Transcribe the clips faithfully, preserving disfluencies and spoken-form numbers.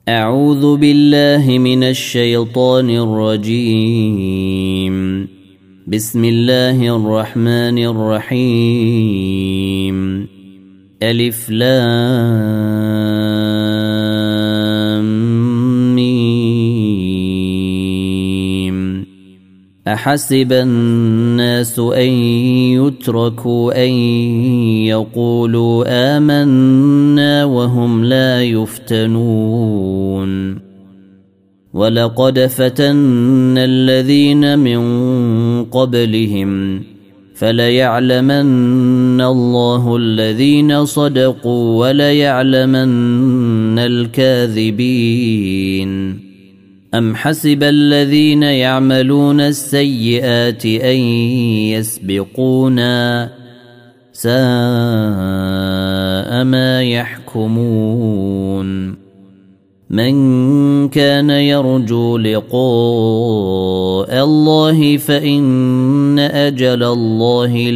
أعوذ بالله من الشيطان الرجيم. بسم الله الرحمن الرحيم. ألف لام ميم. أحسب الناس أن يتركوا أن يقولوا آمنا وهم لا يفتنون. ولقد فتنا الذين من قبلهم فليعلمن الله الذين صدقوا وليعلمن الكاذبين. أم حسب الذين يعملون السيئات أن يسبقونا ساء ما يحكمون. من كان يرجو لقاء الله فإن أجل الله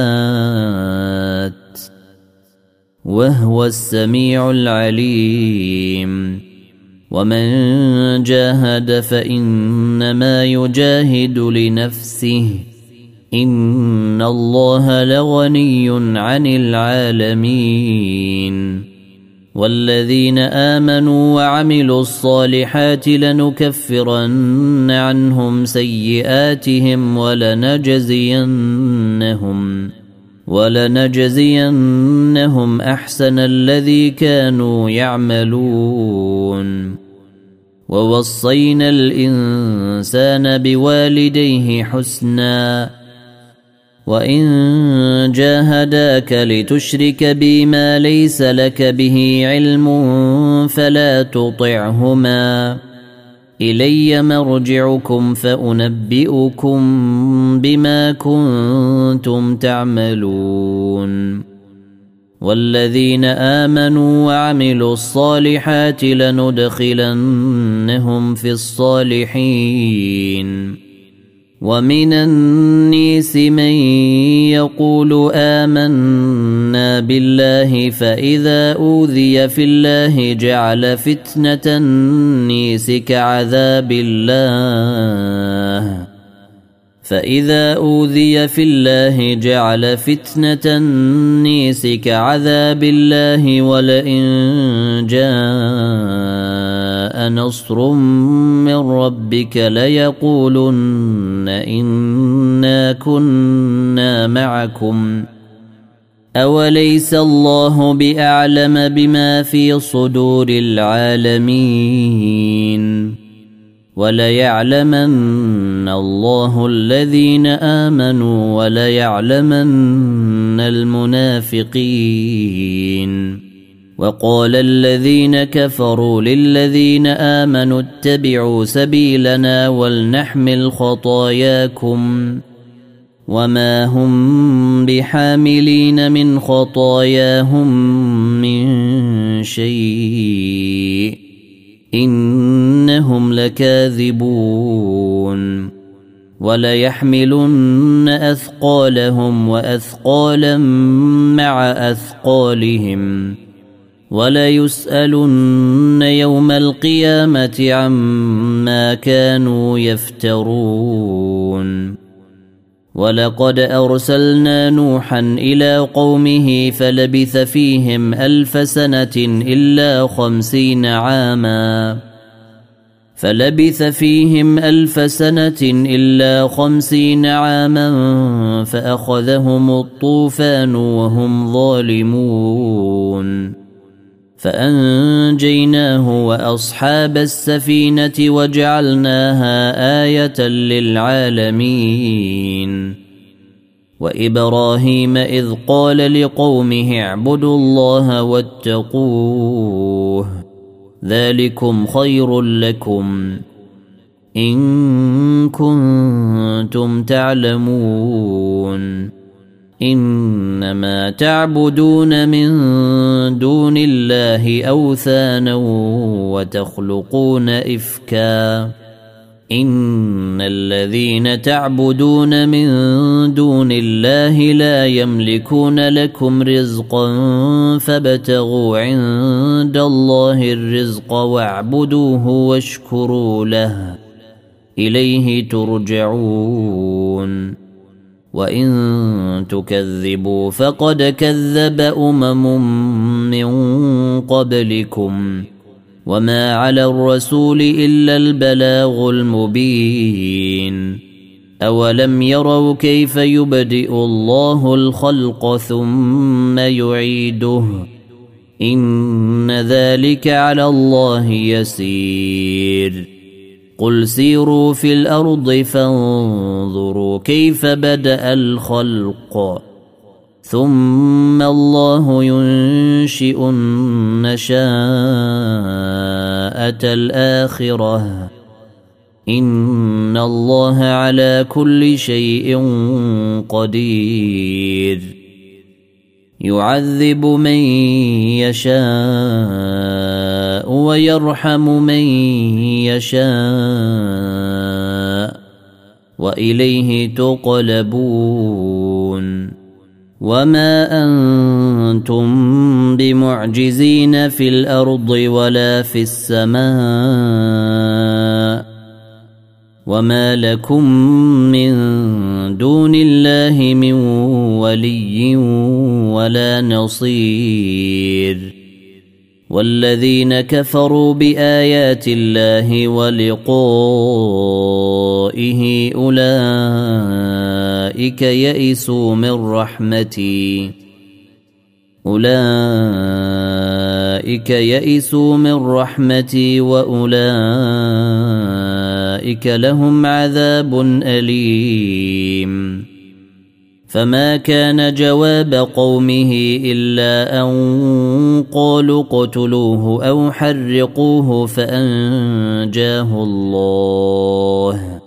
لآت وهو السميع العليم. ومن جاهد فإنما يجاهد لنفسه إن الله لغني عن العالمين. والذين آمنوا وعملوا الصالحات لنكفرن عنهم سيئاتهم ولنجزينهم ولنجزينهم أحسن الذي كانوا يعملون. ووصينا الإنسان بوالديه حسنا وإن جاهداك لتشرك بي ما ليس لك به علم فلا تطعهما إلي مرجعكم فأنبئكم بما كنتم تعملون. والذين آمنوا وعملوا الصالحات لندخلنهم في الصالحين. ومن الناس من يقول آمنا بالله فإذا أوذي في الله جعل فتنة الناس كعذاب الله فإذا أوذي في الله جعل فتنة الناس كعذاب الله ولئن جاء نصر من ربك ليقولن إنا كنا معكم أوليس الله بأعلم بما في صدور العالمين. وليعلمن الله الذين آمنوا وليعلمن المنافقين. وقال الذين كفروا للذين آمنوا اتبعوا سبيلنا ولنحمل خطاياكم وما هم بحاملين من خطاياهم من شيء إنهم لكاذبون. وليحملن أثقالهم وأثقالا مع أثقالهم وليسألن يوم القيامة عما كانوا يفترون. ولقد أرسلنا نوحا إلى قومه فلبث فيهم ألف سنة إلا خمسين عاما فلبث فيهم ألف سنة إلا خمسين عاما فأخذهم الطوفان وهم ظالمون. فأنجيناه وأصحاب السفينة وجعلناها آية للعالمين. وإبراهيم إذ قال لقومه اعبدوا الله واتقوه ذلكم خير لكم إن كنتم تعلمون. إنما تعبدون من دون الله أوثانا وتخلقون إفكا إن الذين تعبدون من دون الله لا يملكون لكم رزقا فابتغوا عند عند الله الرزق واعبدوه واشكروا له إليه ترجعون وإن تكذبوا فقد كذب أمم من قبلكم وما على الرسول إلا البلاغ المبين أولم يروا كيف يبدئ الله الخلق ثم يعيده إن ذلك على الله يسير قل سيروا في الأرض فانظروا كيف بدأ الخلق ثم الله ينشئ النشاءة الآخرة إن الله على كل شيء قدير يعذب من يشاء ويرحم من يشاء وإليه تقلبون وما أنتم بمعجزين في الأرض ولا في السماء وما لكم من دون الله من ولي ولا نصير والذين كفروا بآيات الله ولقائه أولئك يئسوا من رحمتي أولئك يئسوا من رحمتي وأولئك لهم عذاب أليم فما كان جواب قومه إلا أن قالوا اقتلوه أو حرقوه فأنجاه الله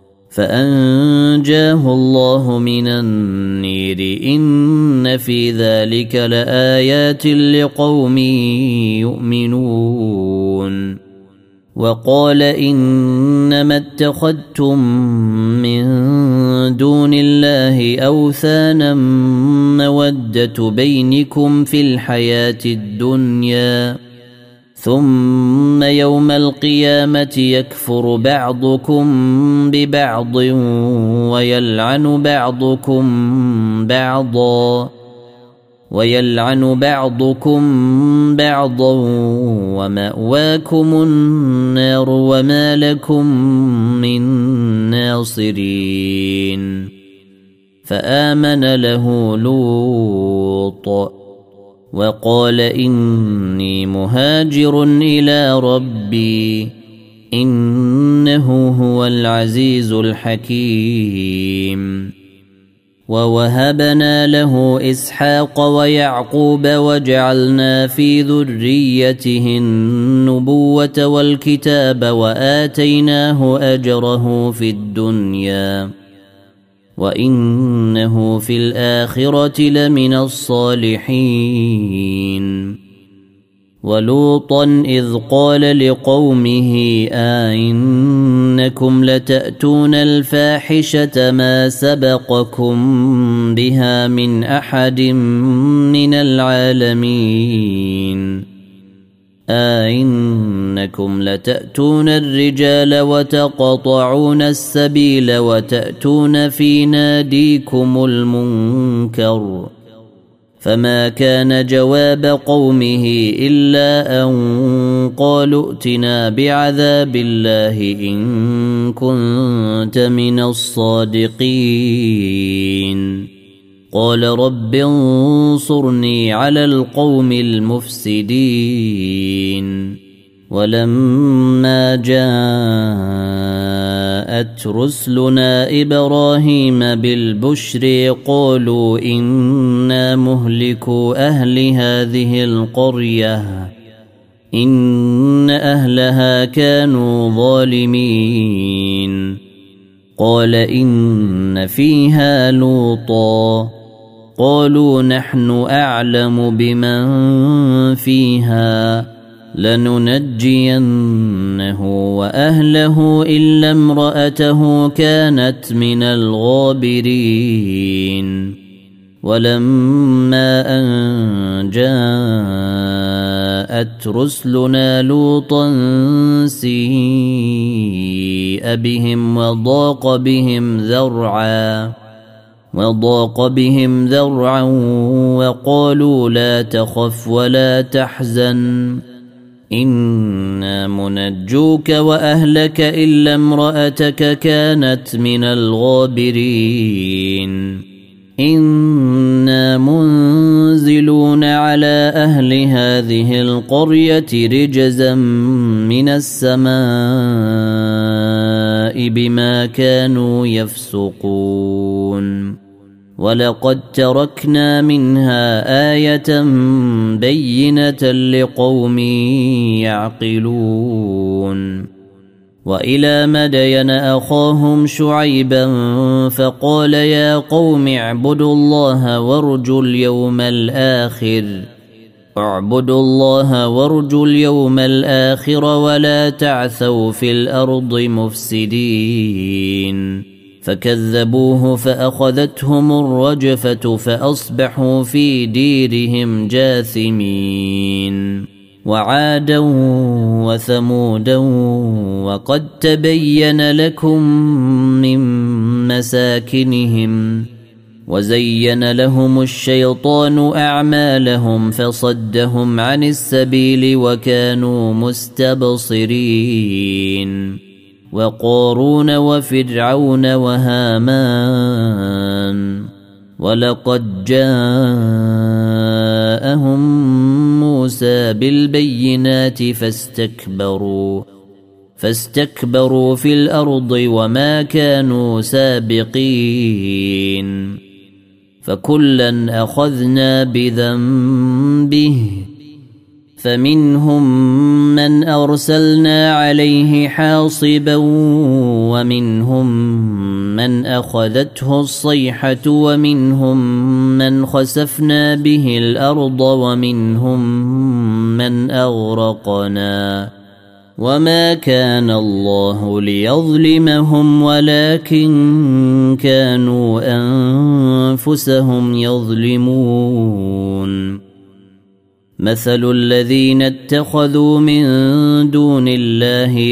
فأنجاه الله من النير إن في ذلك لآيات لقوم يؤمنون وقال إنما اتخذتم من دون الله أوثانا مودة بينكم في الحياة الدنيا ثم يوم القيامة يكفر بعضكم ببعض ويلعن بعضكم بعضا ويلعن بعضكم بعضا ومأواكم النار وما لكم من ناصرين فآمن له لوط وقال إني مهاجر إلى ربي إنه هو العزيز الحكيم ووهبنا له إسحاق ويعقوب وجعلنا في ذريته النبوة والكتاب وآتيناه أجره في الدنيا وإنه في الآخرة لمن الصالحين ولوطا إذ قال لقومه أئنكم لتأتون الفاحشة ما سبقكم بها من أحد من العالمين أئنكم لتأتون الرجال وتقطعون السبيل وتأتون في ناديكم المنكر فما كان جواب قومه إلا أن قالوا ائتنا بعذاب الله إن كنت من الصادقين قال رب انصرني على القوم المفسدين ولما جاءت رسلنا إبراهيم بالبشر قالوا إنا مهلكو أهل هذه القرية إن أهلها كانوا ظالمين قال إن فيها لوطا قالوا نحن أعلم بمن فيها لننجينه وأهله إلا امرأته كانت من الغابرين ولما أن جاءت رسلنا لوطا سيء بهم وضاق بهم ذرعا وضاق بهم ذرعا وقالوا لا تخف ولا تحزن إنا منجوك وأهلك إلا امرأتك كانت من الغابرين إنا منزلون على أهل هذه القرية رجزا من السماء بما كانوا يفسقون ولقد تركنا منها آية بينة لقوم يعقلون وإلى مدين أخاهم شعيبا فقال يا قوم اعبدوا الله وارجوا اليوم الآخر اعبدوا الله وارجوا اليوم الآخر ولا تعثوا في الأرض مفسدين فكذبوه فأخذتهم الرجفة فأصبحوا في ديرهم جاثمين وعادا وثمودا وقد تبين لكم من مساكنهم وزين لهم الشيطان أعمالهم فصدهم عن السبيل وكانوا مستبصرين وقارون وفرعون وهامان ولقد جاءهم موسى بالبينات فاستكبروا فاستكبروا في الأرض وما كانوا سابقين فكلا أخذنا بذنبه فمنهم من أرسلنا عليه حاصبا ومنهم من أخذته الصيحة ومنهم من خسفنا به الأرض ومنهم من أغرقنا وما كان الله ليظلمهم ولكن كانوا أنفسهم يظلمون مثل الذين اتخذوا من دون الله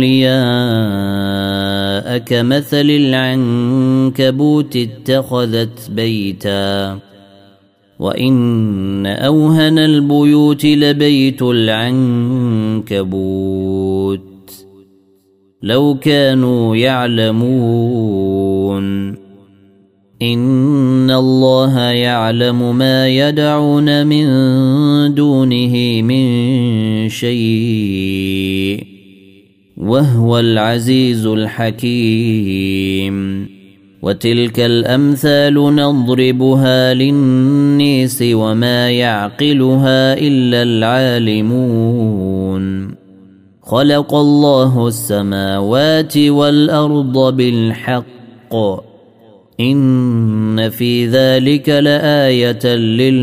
أولياء كمثل العنكبوت اتخذت بيتا وإن أوهن البيوت لبيت العنكبوت لو كانوا يعلمون إن الله يعلم ما يدعون من دونه من شيء وهو العزيز الحكيم وتلك الأمثال نضربها للناس وما يعقلها إلا العالمون خلق الله السماوات والأرض بالحق إن في ذلك لآية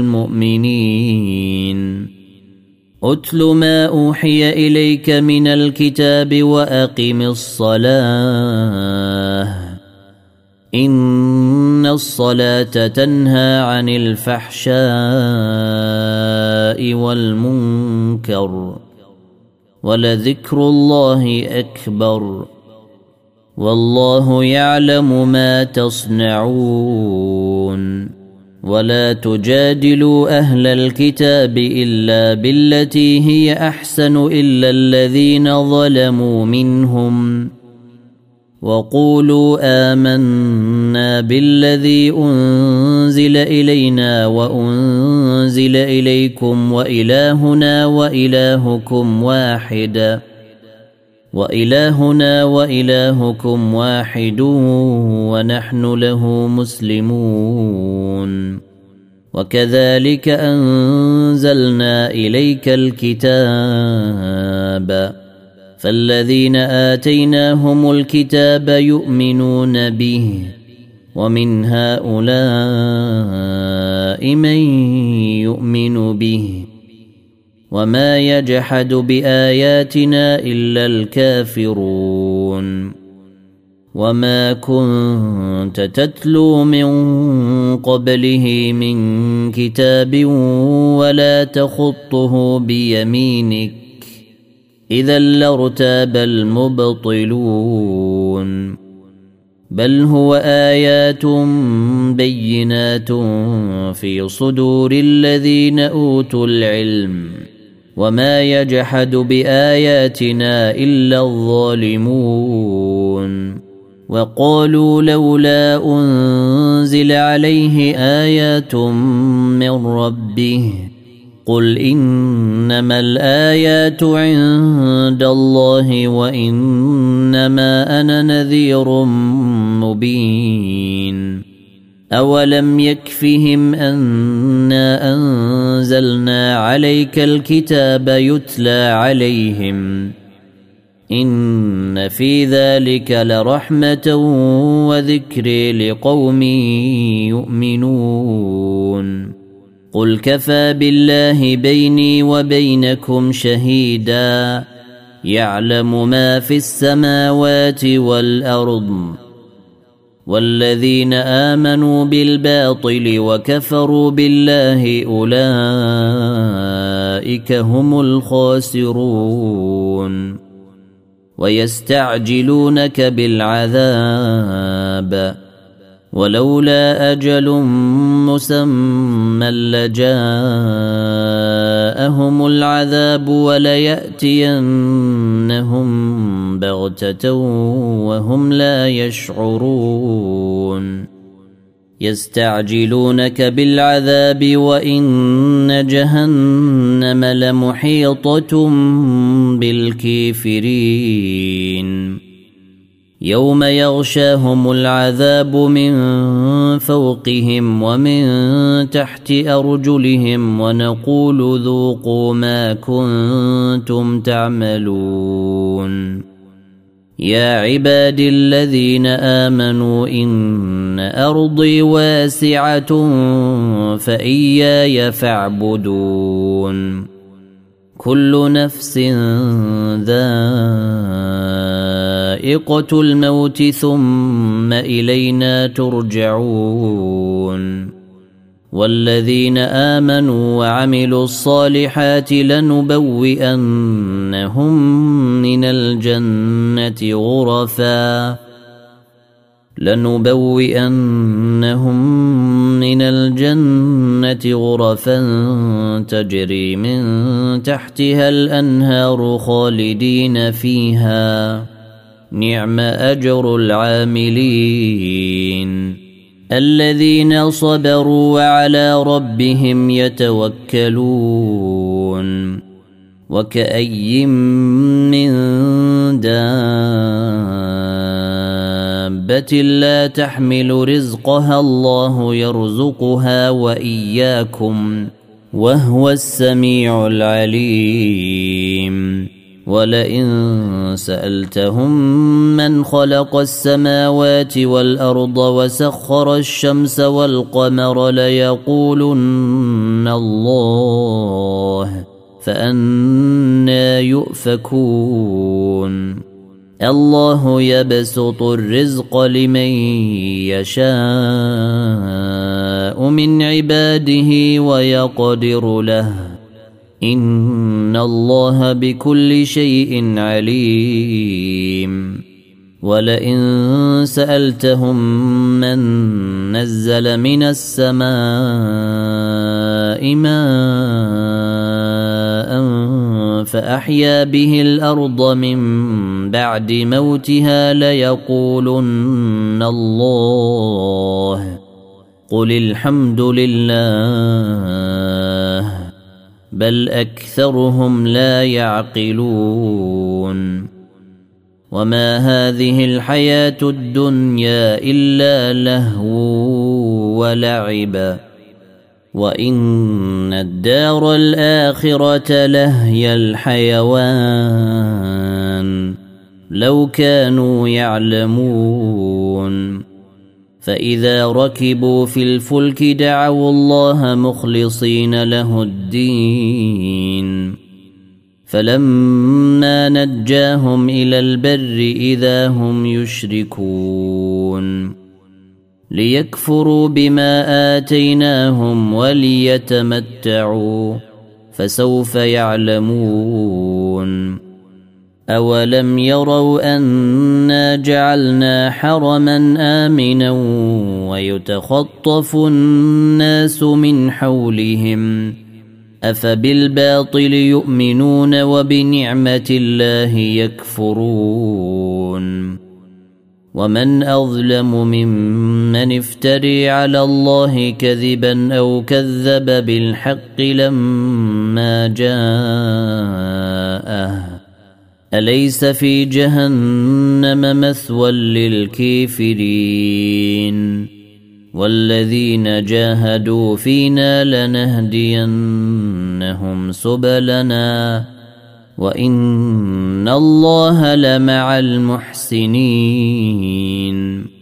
للمؤمنين أتل ما أوحي إليك من الكتاب وأقم الصلاة إن الصلاة تنهى عن الفحشاء والمنكر ولذكر الله أكبر والله يعلم ما تصنعون ولا تجادلوا أهل الكتاب إلا بالتي هي أحسن إلا الذين ظلموا منهم وقولوا آمنا بالذي أنزل إلينا وأنزل إليكم وإلهنا وإلهكم واحد وإلهنا وإلهكم واحد ونحن له مسلمون وكذلك أنزلنا إليك الكتاب فالذين آتيناهم الكتاب يؤمنون به ومن هؤلاء من يؤمن به وما يجحد بآياتنا إلا الكافرون وما كنت تتلو من قبله من كتاب ولا تخطه بيمينك إذا لارتاب المبطلون بل هو آيات بينات في صدور الذين أوتوا العلم وما يجحد بآياتنا إلا الظالمون وقالوا لولا أنزل عليه آيات من ربه قل إنما الآيات عند الله وإنما أنا نذير مبين أولم يكفهم أنا أنزلنا عليك الكتاب يتلى عليهم إن في ذلك لرحمة وذكر لقوم يؤمنون قل كفى بالله بيني وبينكم شهيدا يعلم ما في السماوات والأرض والذين آمنوا بالباطل وكفروا بالله أولئك هم الخاسرون ويستعجلونك بالعذاب ولولا أجل مسمى لجاءهم العذاب وليأتينهم بغتة وهم لا يشعرون يستعجلونك بالعذاب وإن جهنم لمحيطة بالكافرين يوم يغشاهم العذاب من فوقهم ومن تحت أرجلهم ونقول ذوقوا ما كنتم تعملون يا عبادي الذين آمنوا إن أرضي واسعة فإياي فاعبدون كل نفس ذائقة الموت ثم إلينا ترجعون والذين آمنوا وعملوا الصالحات لنبوئنهم من الجنة غرفا لنبوئنهم من الجنة غرفا تجري من تحتها الأنهار خالدين فيها نعم أجر العاملين الذين صبروا وعلى ربهم يتوكلون وكأي من دابة لا تحمل رزقها الله يرزقها وإياكم وهو السميع العليم ولئن سألتهم من خلق السماوات والأرض وسخر الشمس والقمر ليقولن الله فأنى يؤفكون الله يبسط الرزق لمن يشاء من عباده ويقدر له إن الله بكل شيء عليم ولئن سألتهم من نزل من السماء ماء فأحيا به الأرض من بعد موتها ليقولن الله قل الحمد لله بل أكثرهم لا يعقلون وما هذه الحياة الدنيا إلا لهو ولعب وإن الدار الآخرة لهي الحيوان لو كانوا يعلمون فإذا ركبوا في الفلك دعوا الله مخلصين له الدين فلما نجاهم إلى البر إذا هم يشركون ليكفروا بما آتيناهم وليتمتعوا فسوف يعلمون أولم يروا أنا جعلنا حرما آمنا ويتخطف الناس من حولهم أفبالباطل يؤمنون وبنعمة الله يكفرون ومن أظلم ممن افتري على الله كذبا أو كذب بالحق لما جاءه أليس في جهنم مثوى للكافرين والذين جاهدوا فينا لنهدينهم سبلنا وإن الله لمع المحسنين